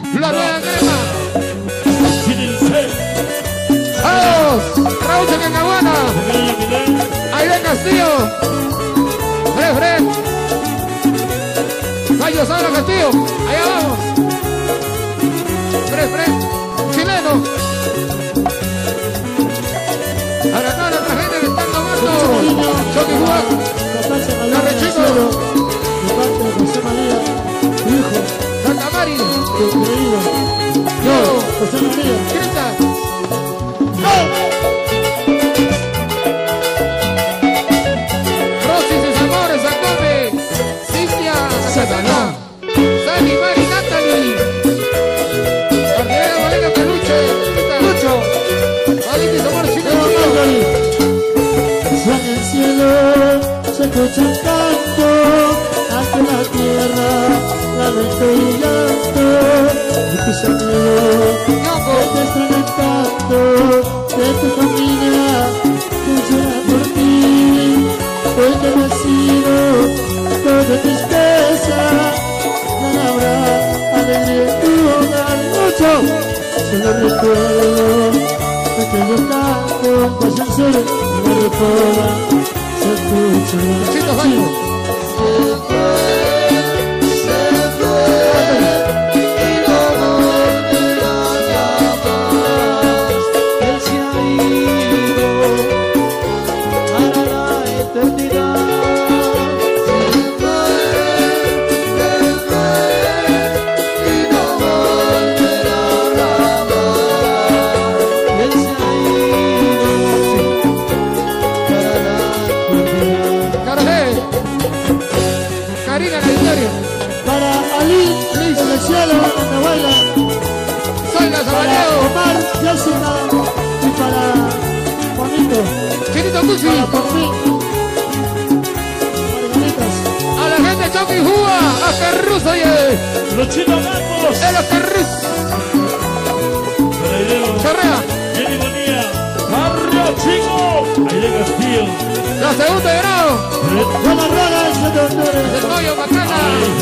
La nueva crema. ¡Vamos! Raúl de Cacahuana. Aide Castillo. Fred. Gallo Sara Castillo. Allá vamos. Fred. Chileno. Para toda nuestra gente que está tomando. Choque Juan. Carrechico. De parte de José María, tu hijo. Santa Mari. Tu querido. Yo, José María. Crista. Rosy y sus amores, Acome. Cintia, Satanás. Sani, Mari, Natalie. Arquera, Valeria, Peluche. Lucho. Valente y su amor, Chino. En el cielo se escucha un canto, ante la tierra, lamento y llanto, de tus amigos, que te están el canto, de tu familia, que llora por ti, hoy que he nacido, toda tristeza, no habrá alegría en tu hogar, mucho, solo recuerdo, que yo canto, pues el sol, y me recuerda, se escucha. Chito, Jairo. Se fue y no volverá jamás. Él se ha ido para la eternidad. Se fue y no volverá jamás. Él se ha ido para la eternidad. Carajé. Karina, la historia. Para Ali, Liz del cielo, Andahuayla, Soy la para Sabaleo. Omar, Jessica, y para Juanito, Chinito Cusi. para Porfín, Margaritas, A la gente de Choque Juga. A Carrus, oye. Los chinos blancos. El Carrus. Chorrea. Jenny Bonilla. Barrio Chico. Aide Castillo. La segunda de grado. Juana Raga, el 7 de octubre. El pollo, bacana.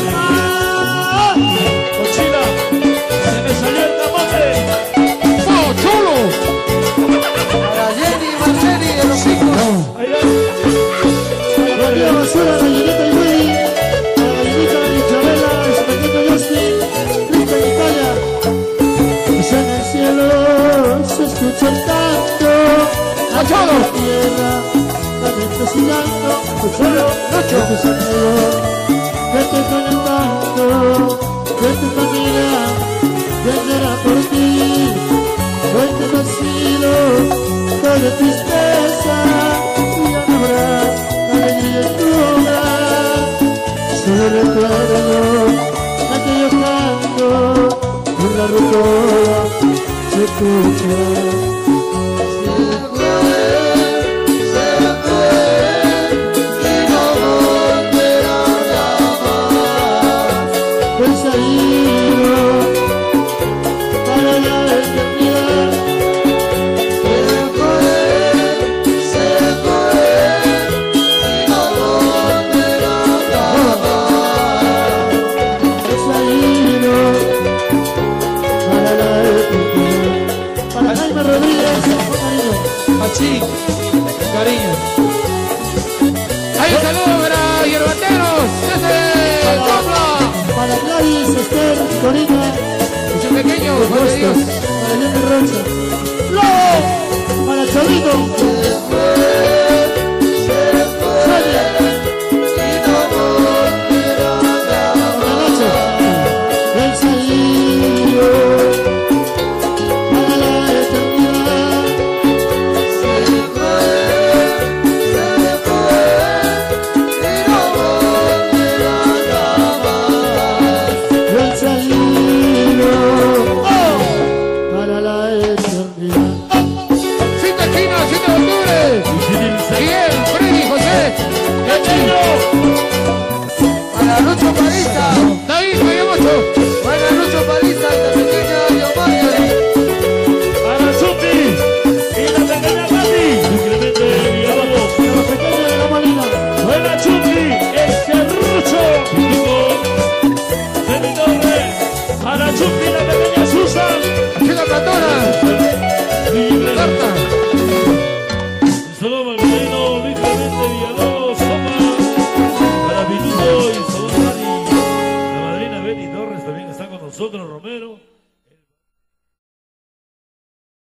Mochila. Se me salió el camote. ¡Oh, chulo! Para Jenny Marceli de los hijos. Ahí va. Para María Basura, Gallinita y Willy, para Gallinita y Chabela, y su pequeño Justin, Cristian y Talla. Pues en el cielo se escucha el canto, hacia la tierra, lamentos y llanto, tu solo, de tus amigos, que te conectando, de tu familia, que llora por ti, hoy te has sido, toda tristeza, y ya no habrá alegría en tu hogar. Solo recuerdo aquello canto, en la rocola se escucha. Se fue y no volverá jamás. Pues ahí para la eternidad. Se fue y no volverá jamás. Pues ahí para la eternidad. Para Jaime Rodríguez, con cariño. Machín, cariño. Hay un saludo para Hierbateros. Desde Chopla. Para Gladys, Esther, Corina, Y su pequeño, los Juan de Dios. Bostos, para Jenny Rocha. ¡No! Para Chavito, Sonia, Y no volverá para Nacho, el Saío, para la eternidad. Se fue y no volverá jamás. El Saío, para la eternidad. Cinta China, 7 de octubre. nosotros, Romero.